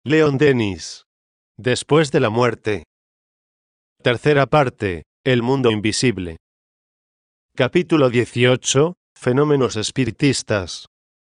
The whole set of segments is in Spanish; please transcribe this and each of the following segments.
Leon Denis. Después de la muerte. Tercera parte. El mundo invisible. Capítulo 18. Fenómenos espiritistas.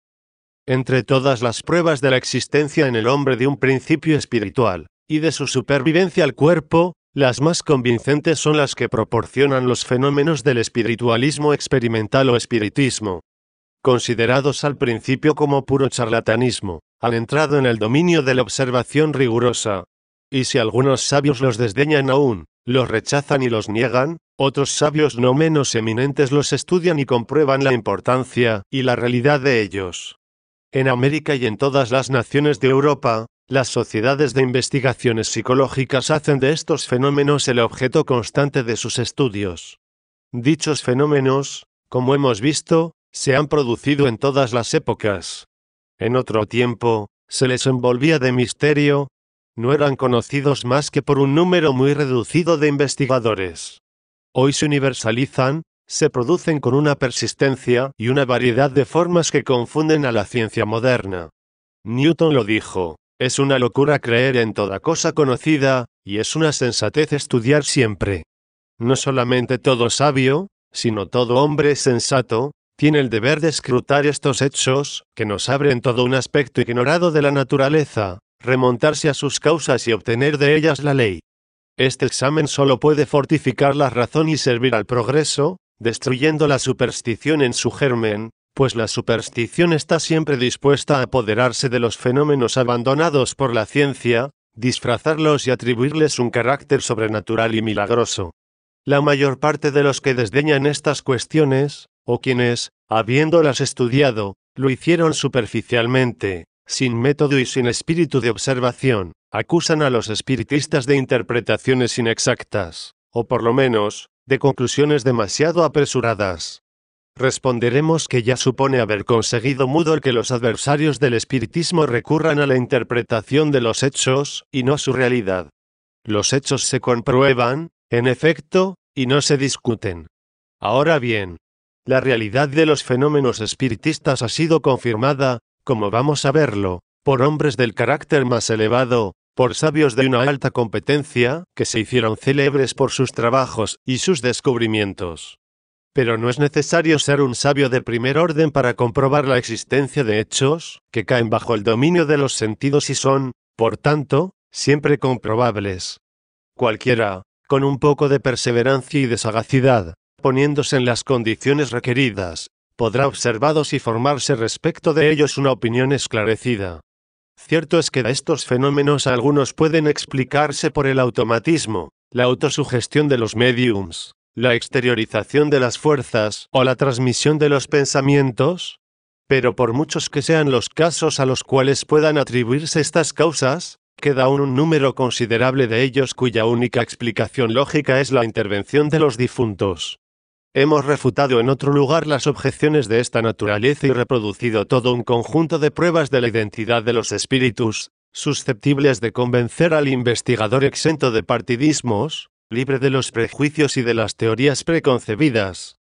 Entre todas las pruebas de la existencia en el hombre de un principio espiritual, y de su supervivencia al cuerpo, las más convincentes son las que proporcionan los fenómenos del espiritualismo experimental o espiritismo. Considerados al principio como puro charlatanismo, han entrado en el dominio de la observación rigurosa. Y si algunos sabios los desdeñan aún, los rechazan y los niegan, otros sabios no menos eminentes los estudian y comprueban la importancia y la realidad de ellos. En América y en todas las naciones de Europa, las sociedades de investigaciones psicológicas hacen de estos fenómenos el objeto constante de sus estudios. Dichos fenómenos, como hemos visto, se han producido en todas las épocas. En otro tiempo, se les envolvía de misterio, no eran conocidos más que por un número muy reducido de investigadores. Hoy se universalizan, se producen con una persistencia y una variedad de formas que confunden a la ciencia moderna. Newton lo dijo, es una locura creer en toda cosa conocida, y es una sensatez estudiar siempre. No solamente todo sabio, sino todo hombre sensato, tiene el deber de escrutar estos hechos, que nos abren todo un aspecto ignorado de la naturaleza, remontarse a sus causas y obtener de ellas la ley. Este examen solo puede fortificar la razón y servir al progreso, destruyendo la superstición en su germen, pues la superstición está siempre dispuesta a apoderarse de los fenómenos abandonados por la ciencia, disfrazarlos y atribuirles un carácter sobrenatural y milagroso. La mayor parte de los que desdeñan estas cuestiones, o quienes, habiéndolas estudiado, lo hicieron superficialmente, sin método y sin espíritu de observación, acusan a los espiritistas de interpretaciones inexactas, o por lo menos, de conclusiones demasiado apresuradas. Responderemos que ya supone haber conseguido mudo el que los adversarios del espiritismo recurran a la interpretación de los hechos, y no su realidad. Los hechos se comprueban, en efecto, y no se discuten. Ahora bien, la realidad de los fenómenos espiritistas ha sido confirmada, como vamos a verlo, por hombres del carácter más elevado, por sabios de una alta competencia, que se hicieron célebres por sus trabajos y sus descubrimientos. Pero no es necesario ser un sabio de primer orden para comprobar la existencia de hechos, que caen bajo el dominio de los sentidos y son, por tanto, siempre comprobables. Cualquiera, con un poco de perseverancia y de sagacidad, poniéndose en las condiciones requeridas, podrá observarlos y formarse respecto de ellos una opinión esclarecida. Cierto es que de estos fenómenos algunos pueden explicarse por el automatismo, la autosugestión de los médiums, la exteriorización de las fuerzas o la transmisión de los pensamientos, pero por muchos que sean los casos a los cuales puedan atribuirse estas causas, queda aún un número considerable de ellos cuya única explicación lógica es la intervención de los difuntos. Hemos refutado en otro lugar las objeciones de esta naturaleza y reproducido todo un conjunto de pruebas de la identidad de los espíritus, susceptibles de convencer al investigador exento de partidismos, libre de los prejuicios y de las teorías preconcebidas.